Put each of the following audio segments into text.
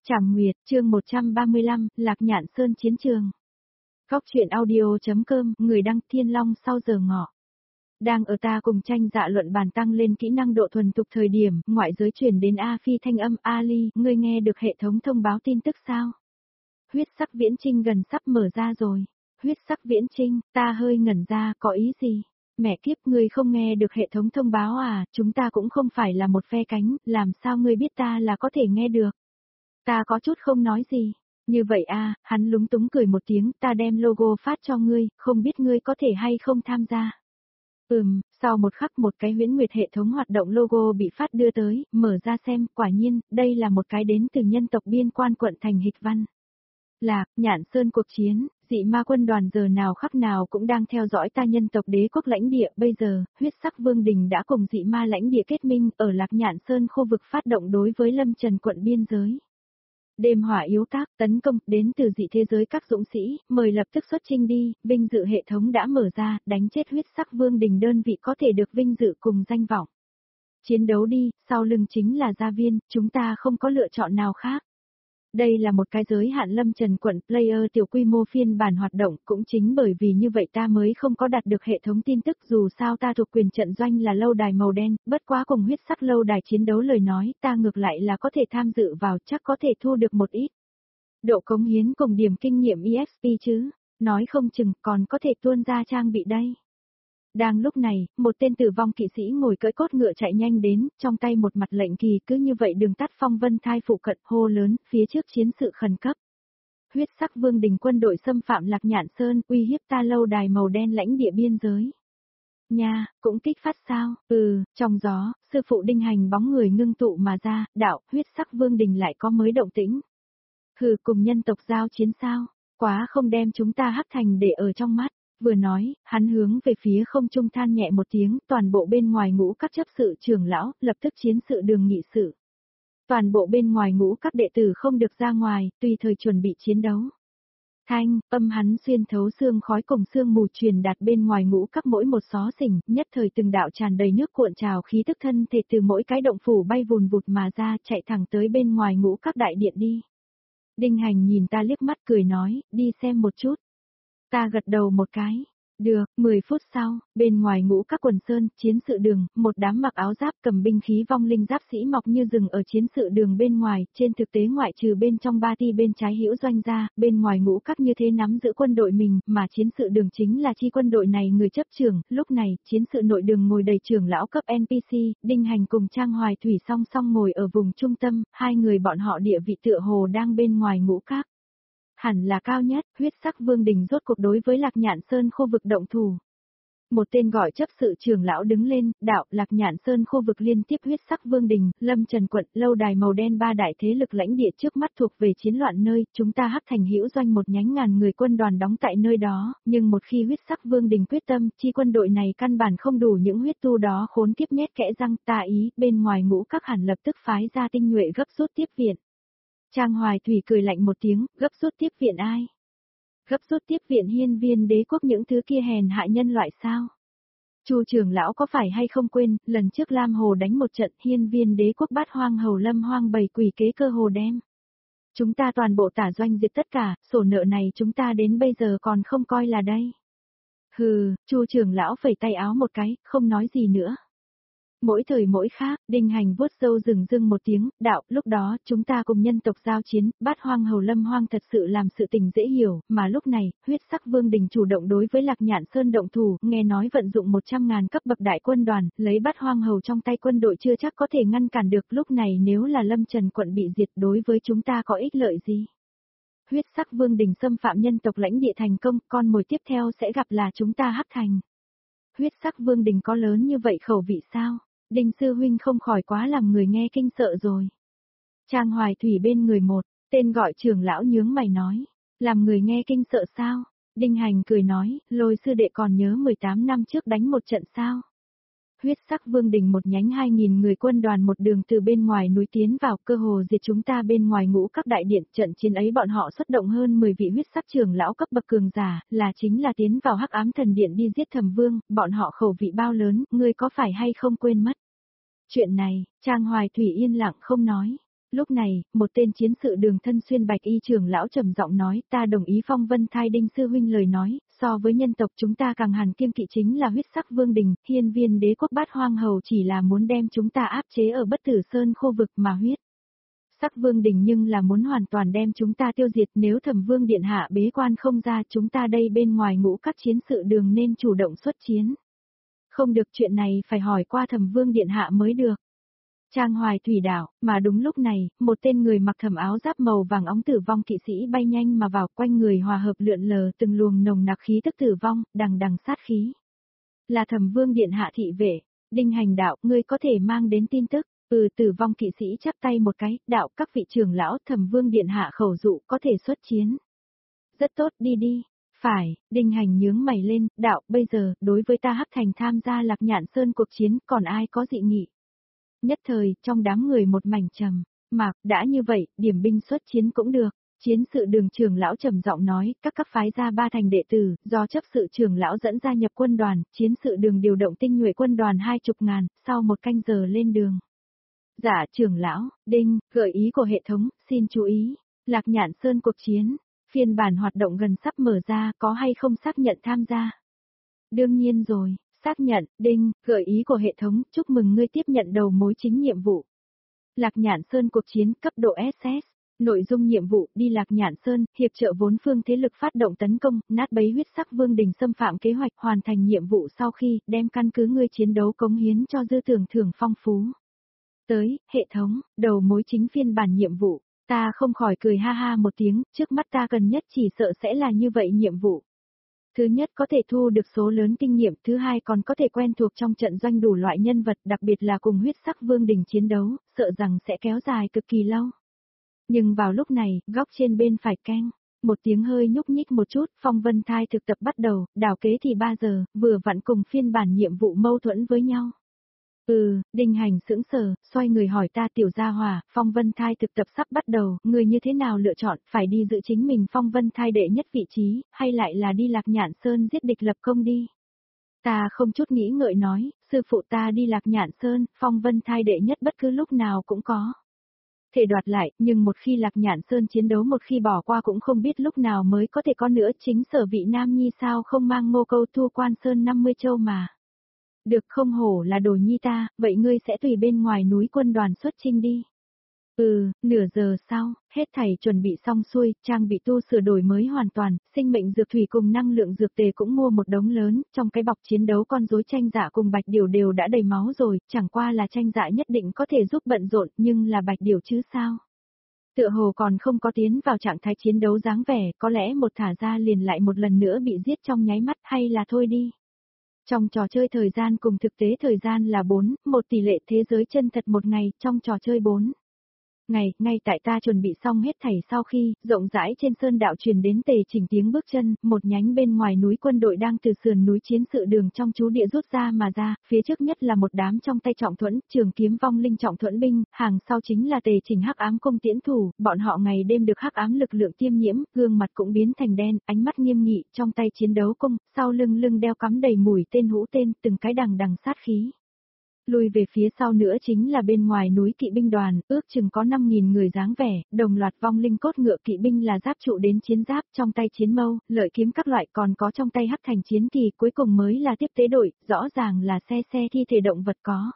Trảm Nguyệt, chương 135, Lạc Nhạn Sơn chiến trường. Góc truyện audio.com, người đăng Thiên Long sau giờ ngọ. Đang ở ta cùng tranh dạ luận bàn tăng lên kỹ năng độ thuần thục thời điểm, ngoại giới truyền đến A Phi thanh âm Ali, ngươi nghe được hệ thống thông báo tin tức sao? Huyết sắc viễn trinh gần sắp mở ra rồi. Huyết sắc viễn trinh, ta hơi ngẩn ra, có ý gì? Mẹ kiếp, ngươi không nghe được hệ thống thông báo à, chúng ta cũng không phải là một phe cánh, làm sao ngươi biết ta là có thể nghe được? Ta có chút không nói gì. Như vậy à, hắn lúng túng cười một tiếng, ta đem logo phát cho ngươi, không biết ngươi có thể hay không tham gia. Sau một khắc một cái huyễn nguyệt hệ thống hoạt động logo bị phát đưa tới, mở ra xem, quả nhiên, đây là một cái đến từ nhân tộc biên quan quận thành Hịch Văn. Lạc, Nhạn Sơn cuộc chiến, dị ma quân đoàn giờ nào khắc nào cũng đang theo dõi ta nhân tộc đế quốc lãnh địa, bây giờ, huyết sắc vương đình đã cùng dị ma lãnh địa kết minh ở Lạc Nhạn Sơn khu vực phát động đối với Lâm Trần quận biên giới. Đêm hỏa yếu tác, tấn công, đến từ dị thế giới các dũng sĩ, mời lập tức xuất chinh đi, vinh dự hệ thống đã mở ra, đánh chết huyết sắc vương đình đơn vị có thể được vinh dự cùng danh vọng. Chiến đấu đi, sau lưng chính là gia viên, chúng ta không có lựa chọn nào khác. Đây là một cái giới hạn Lâm Trần quận player tiểu quy mô phiên bản hoạt động, cũng chính bởi vì như vậy ta mới không có đạt được hệ thống tin tức, dù sao ta thuộc quyền trận doanh là lâu đài màu đen, bất quá cùng huyết sắc lâu đài chiến đấu lời nói, ta ngược lại là có thể tham dự vào, chắc có thể thu được một ít độ cống hiến cùng điểm kinh nghiệm EXP chứ, nói không chừng còn có thể tuôn ra trang bị đây. Đang lúc này, một tên tử vong kỵ sĩ ngồi cưỡi cốt ngựa chạy nhanh đến, trong tay một mặt lệnh kỳ, cứ như vậy đường tắt phong vân thai phụ cận hô lớn, phía trước chiến sự khẩn cấp. Huyết sắc vương đình quân đội xâm phạm Lạc Nhạn Sơn, uy hiếp ta lâu đài màu đen lãnh địa biên giới. Nha, cũng kích phát sao? Trong gió, sư phụ Đinh Hành bóng người ngưng tụ mà ra, đạo, huyết sắc vương đình lại có mới động tĩnh. Cùng nhân tộc giao chiến sao? Quá không đem chúng ta Hắc Thành để ở trong mắt. Vừa nói, hắn hướng về phía không trung than nhẹ một tiếng, toàn bộ bên ngoài ngũ các chấp sự trưởng lão, lập tức chiến sự đường nghị sự. Toàn bộ bên ngoài ngũ các đệ tử không được ra ngoài, tùy thời chuẩn bị chiến đấu. Thanh, âm hắn xuyên thấu xương khói cùng xương mù truyền đạt bên ngoài ngũ các mỗi một xó xỉnh, nhất thời từng đạo tràn đầy nước cuộn trào khí tức thân thể từ mỗi cái động phủ bay vùn vụt mà ra, chạy thẳng tới bên ngoài ngũ các đại điện đi. Đinh Hành nhìn ta liếc mắt cười nói, đi xem một chút. Ta gật đầu một cái. Được, 10 phút sau, bên ngoài ngũ các quần sơn, chiến sự đường, một đám mặc áo giáp cầm binh khí vong linh giáp sĩ mọc như rừng ở chiến sự đường bên ngoài, trên thực tế ngoại trừ bên trong ba ti bên trái hữu doanh ra, bên ngoài ngũ các như thế nắm giữ quân đội mình, mà chiến sự đường chính là chi quân đội này người chấp trưởng, lúc này, chiến sự nội đường ngồi đầy trưởng lão cấp NPC, Đinh Hành cùng Trang Hoài Thủy song song ngồi ở vùng trung tâm, hai người bọn họ địa vị tựa hồ đang bên ngoài ngũ các. Hẳn là cao nhất, huyết sắc vương đình rốt cuộc đối với Lạc Nhạn Sơn khu vực động thủ. Một tên gọi chấp sự trưởng lão đứng lên, đạo Lạc Nhạn Sơn khu vực liên tiếp huyết sắc vương đình, Lâm Trần quận, lâu đài màu đen ba đại thế lực lãnh địa trước mắt thuộc về chiến loạn nơi, chúng ta Hắc Thành hữu doanh một nhánh ngàn người quân đoàn đóng tại nơi đó, nhưng một khi huyết sắc vương đình quyết tâm, chi quân đội này căn bản không đủ những huyết tu đó khốn kiếp nhét kẽ răng, ta ý, bên ngoài ngũ các hẳn lập tức phái ra tinh nhuệ gấp rút tiếp viện. Trang Hoài Thủy cười lạnh một tiếng, gấp rút tiếp viện ai? Gấp rút tiếp viện hiên viên đế quốc những thứ kia hèn hạ nhân loại sao? Chu trưởng lão có phải hay không quên, lần trước Lam Hồ đánh một trận hiên viên đế quốc bắt hoang hầu Lâm Hoang bày quỷ kế cơ hồ đem. Chúng ta toàn bộ tả doanh diệt tất cả, sổ nợ này chúng ta đến bây giờ còn không coi là đây. Chu trưởng lão phẩy tay áo một cái, không nói gì nữa. Mỗi thời mỗi khác, Đinh Hành vuốt râu rừng rưng một tiếng, đạo, lúc đó, chúng ta cùng nhân tộc giao chiến, bát hoang hầu Lâm Hoang thật sự làm sự tình dễ hiểu, mà lúc này, huyết sắc vương đình chủ động đối với Lạc Nhạn Sơn động thủ, nghe nói vận dụng 100.000 cấp bậc đại quân đoàn, lấy bát hoang hầu trong tay quân đội chưa chắc có thể ngăn cản được, lúc này nếu là Lâm Trần quận bị diệt đối với chúng ta có ích lợi gì? Huyết sắc vương đình xâm phạm nhân tộc lãnh địa thành công, con mồi tiếp theo sẽ gặp là chúng ta Hắc Thành. Huyết sắc vương đình có lớn như vậy khẩu vị sao? Đinh sư huynh không khỏi quá làm người nghe kinh sợ rồi. Trang Hoài Thủy bên người một, tên gọi trưởng lão nhướng mày nói, làm người nghe kinh sợ sao? Đinh Hành cười nói, Lôi sư đệ còn nhớ 18 năm trước đánh một trận sao? Huyết sắc vương đình một nhánh 2.000 người quân đoàn một đường từ bên ngoài núi tiến vào, cơ hồ diệt chúng ta bên ngoài ngũ các đại điện, trận chiến ấy bọn họ xuất động hơn 10 vị huyết sắc trưởng lão cấp bậc cường giả, chính là tiến vào Hắc Ám Thần Điện đi giết Thẩm Vương, bọn họ khẩu vị bao lớn, ngươi có phải hay không quên mất? Chuyện này, Trang Hoài Thủy yên lặng không nói. Lúc này, một tên chiến sự đường thân xuyên bạch y trưởng lão trầm giọng nói, ta đồng ý Phong Vân Thai Đinh sư huynh lời nói, so với nhân tộc chúng ta càng hàn kiêng kỵ chính là huyết sắc vương đình, hiên viên đế quốc bát hoang hầu chỉ là muốn đem chúng ta áp chế ở bất tử sơn khu vực mà huyết sắc vương đình nhưng là muốn hoàn toàn đem chúng ta tiêu diệt, nếu Thẩm Vương điện hạ bế quan không ra, chúng ta đây bên ngoài ngũ các chiến sự đường nên chủ động xuất chiến. Không được, chuyện này phải hỏi qua Thẩm Vương điện hạ mới được. Trang Hoài Thủy đảo, mà đúng lúc này, một tên người mặc thầm áo giáp màu vàng óng tử vong kỵ sĩ bay nhanh mà vào, quanh người hòa hợp lượn lờ từng luồng nồng nặc khí tức tử vong, đằng đằng sát khí. Là Thẩm Vương điện hạ thị vệ, Đinh Hành đạo, ngươi có thể mang đến tin tức. Tử vong kỵ sĩ chắp tay một cái, đạo, các vị trưởng lão, Thẩm Vương điện hạ khẩu dụ có thể xuất chiến. Rất tốt, đi đi. Phải, Đinh Hành nhướng mày lên, đạo, bây giờ, đối với ta Hắc Thành tham gia Lạc Nhạn Sơn cuộc chiến, còn ai có dị nghị? Nhất thời, trong đám người một mảnh trầm, mặc, đã như vậy, điểm binh xuất chiến cũng được. Chiến sự đường trưởng lão trầm giọng nói, các phái ra 3 thành đệ tử, do chấp sự trưởng lão dẫn gia nhập quân đoàn, chiến sự đường điều động tinh nhuệ quân đoàn 20.000, sau 1 canh giờ lên đường. Dạ trưởng lão, Đinh, gợi ý của hệ thống, xin chú ý, Lạc Nhạn Sơn cuộc chiến, phiên bản hoạt động gần sắp mở ra, có hay không xác nhận tham gia? Đương nhiên rồi, xác nhận, Đinh, gợi ý của hệ thống, chúc mừng ngươi tiếp nhận đầu mối chính nhiệm vụ. Lạc Nhạn Sơn cuộc chiến cấp độ SS, nội dung nhiệm vụ, đi Lạc Nhạn Sơn, hiệp trợ vốn phương thế lực phát động tấn công, nát bấy huyết sắc vương đình xâm phạm kế hoạch, hoàn thành nhiệm vụ sau khi, đem căn cứ ngươi chiến đấu cống hiến cho dư tưởng thưởng phong phú. Tới, hệ thống, đầu mối chính phiên bản nhiệm vụ, ta không khỏi cười ha ha một tiếng, trước mắt ta cần nhất chỉ sợ sẽ là như vậy nhiệm vụ. Thứ nhất có thể thu được số lớn kinh nghiệm, thứ hai còn có thể quen thuộc trong trận doanh đủ loại nhân vật, đặc biệt là cùng huyết sắc vương đình chiến đấu, sợ rằng sẽ kéo dài cực kỳ lâu. Nhưng vào lúc này, góc trên bên phải keng, một tiếng hơi nhúc nhích một chút, Phong Vân Thai thực tập bắt đầu, đảo kế thì 3 giờ, vừa vặn cùng phiên bản nhiệm vụ mâu thuẫn với nhau. Đinh Hành sững sờ, xoay người hỏi ta tiểu gia hỏa, Phong Vân Thai thực tập sắp bắt đầu, người như thế nào lựa chọn, phải đi giữ chính mình Phong Vân Thai đệ nhất vị trí, hay lại là đi Lạc Nhạn Sơn giết địch lập công đi. Ta không chút nghĩ ngợi nói, sư phụ ta đi Lạc Nhạn Sơn, Phong Vân Thai đệ nhất bất cứ lúc nào cũng có thể đoạt lại, nhưng một khi Lạc Nhạn Sơn chiến đấu một khi bỏ qua cũng không biết lúc nào mới có thể có nữa, chính sở vị nam nhi sao không mang ngô câu thu quan sơn 50 châu mà. Được, không hổ là đồ nhi ta, vậy ngươi sẽ tùy bên ngoài núi quân đoàn xuất chinh đi. Nửa giờ sau, hết thảy chuẩn bị xong xuôi, trang bị tu sửa đổi mới hoàn toàn, sinh mệnh dược thủy cùng năng lượng dược tề cũng mua một đống lớn, trong cái bọc chiến đấu con rối Tranh Dạ cùng Bạch Điểu đều đã đầy máu rồi, chẳng qua là Tranh Dạ nhất định có thể giúp bận rộn, nhưng là Bạch Điểu chứ sao? Tựa hồ còn không có tiến vào trạng thái chiến đấu dáng vẻ, có lẽ một thả ra liền lại một lần nữa bị giết trong nháy mắt, hay là thôi đi. Trong trò chơi thời gian cùng thực tế thời gian là 4, một tỷ lệ thế giới chân thật một ngày, trong trò chơi 4 ngày, ngay tại ta chuẩn bị xong hết thảy sau khi, rộng rãi trên sơn đạo truyền đến tề chỉnh tiếng bước chân, một nhánh bên ngoài núi quân đội đang từ sườn núi chiến sự đường trong trú địa rút ra mà ra, phía trước nhất là một đám trong tay trọng thuẫn, trường kiếm vong linh trọng thuẫn binh, hàng sau chính là tề chỉnh hắc ám cung tiễn thủ, bọn họ ngày đêm được hắc ám lực lượng tiêm nhiễm, gương mặt cũng biến thành đen, ánh mắt nghiêm nghị, trong tay chiến đấu cung, sau lưng đeo cắm đầy mũi tên hũ tên, từng cái đằng đằng sát khí. Lùi về phía sau nữa chính là bên ngoài núi kỵ binh đoàn, ước chừng có 5.000 người dáng vẻ, đồng loạt vong linh cốt ngựa kỵ binh là giáp trụ đến chiến giáp, trong tay chiến mâu, lợi kiếm các loại, còn có trong tay hắc thành chiến kỳ, cuối cùng mới là tiếp tế đội, rõ ràng là xe thi thể động vật có.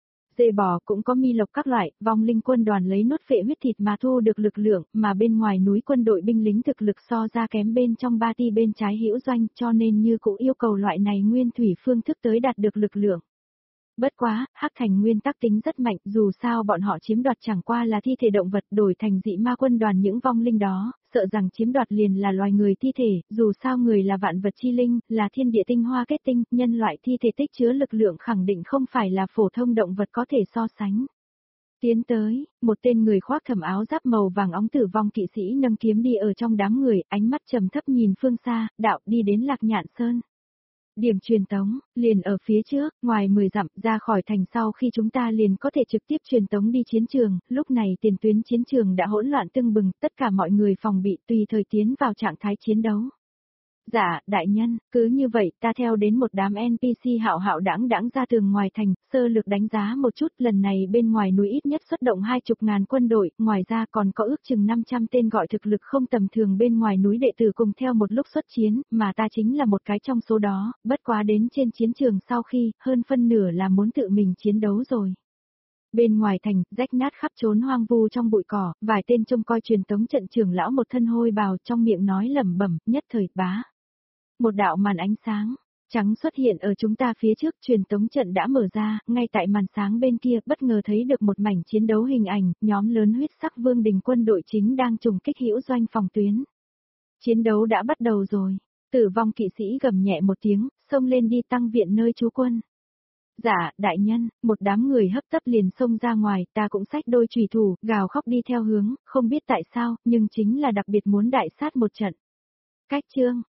Dê bò cũng có mi lộc các loại, vong linh quân đoàn lấy nuốt phệ huyết thịt mà thu được lực lượng, mà bên ngoài núi quân đội binh lính thực lực so ra kém bên trong ba ti bên trái hữu doanh, cho nên như cũng yêu cầu loại này nguyên thủy phương thức tới đạt được lực lượng. Bất quá, hắc thành nguyên tắc tính rất mạnh, dù sao bọn họ chiếm đoạt chẳng qua là thi thể động vật, đổi thành dị ma quân đoàn những vong linh đó, sợ rằng chiếm đoạt liền là loài người thi thể, dù sao người là vạn vật chi linh, là thiên địa tinh hoa kết tinh, nhân loại thi thể tích chứa lực lượng khẳng định không phải là phổ thông động vật có thể so sánh. Tiến tới, một tên người khoác thầm áo giáp màu vàng óng tử vong kỵ sĩ nâng kiếm đi ở trong đám người, ánh mắt trầm thấp nhìn phương xa, đạo đi đến Lạc Nhạn Sơn. Điểm truyền tống, liền ở phía trước, ngoài 10 dặm ra khỏi thành sau khi chúng ta liền có thể trực tiếp truyền tống đi chiến trường, lúc này tiền tuyến chiến trường đã hỗn loạn tưng bừng, tất cả mọi người phòng bị tùy thời tiến vào trạng thái chiến đấu. Dạ, đại nhân, cứ như vậy ta theo đến một đám NPC hạo hạo đãng đãng ra tường ngoài thành, sơ lược đánh giá một chút, lần này bên ngoài núi ít nhất xuất động 20.000 quân đội, ngoài ra còn có ước chừng 500 tên gọi thực lực không tầm thường bên ngoài núi đệ tử cùng theo một lúc xuất chiến, mà ta chính là một cái trong số đó, bất quá đến trên chiến trường sau khi, hơn phân nửa là muốn tự mình chiến đấu rồi. Bên ngoài thành, rách nát khắp trốn hoang vu trong bụi cỏ, vài tên trông coi truyền tống trận trưởng lão một thân hôi bào trong miệng nói lẩm bẩm, nhất thời bá. Một đạo màn ánh sáng trắng xuất hiện ở chúng ta phía trước, truyền tống trận đã mở ra, ngay tại màn sáng bên kia bất ngờ thấy được một mảnh chiến đấu hình ảnh, nhóm lớn huyết sắc vương đình quân đội chính đang trùng kích hữu doanh phòng tuyến. Chiến đấu đã bắt đầu rồi, tử vong kỵ sĩ gầm nhẹ một tiếng, xông lên đi tăng viện nơi trú quân. Dạ, đại nhân, một đám người hấp tấp liền xông ra ngoài, ta cũng xách đôi chùy thủ, gào khóc đi theo hướng, không biết tại sao, nhưng chính là đặc biệt muốn đại sát một trận. Cách chương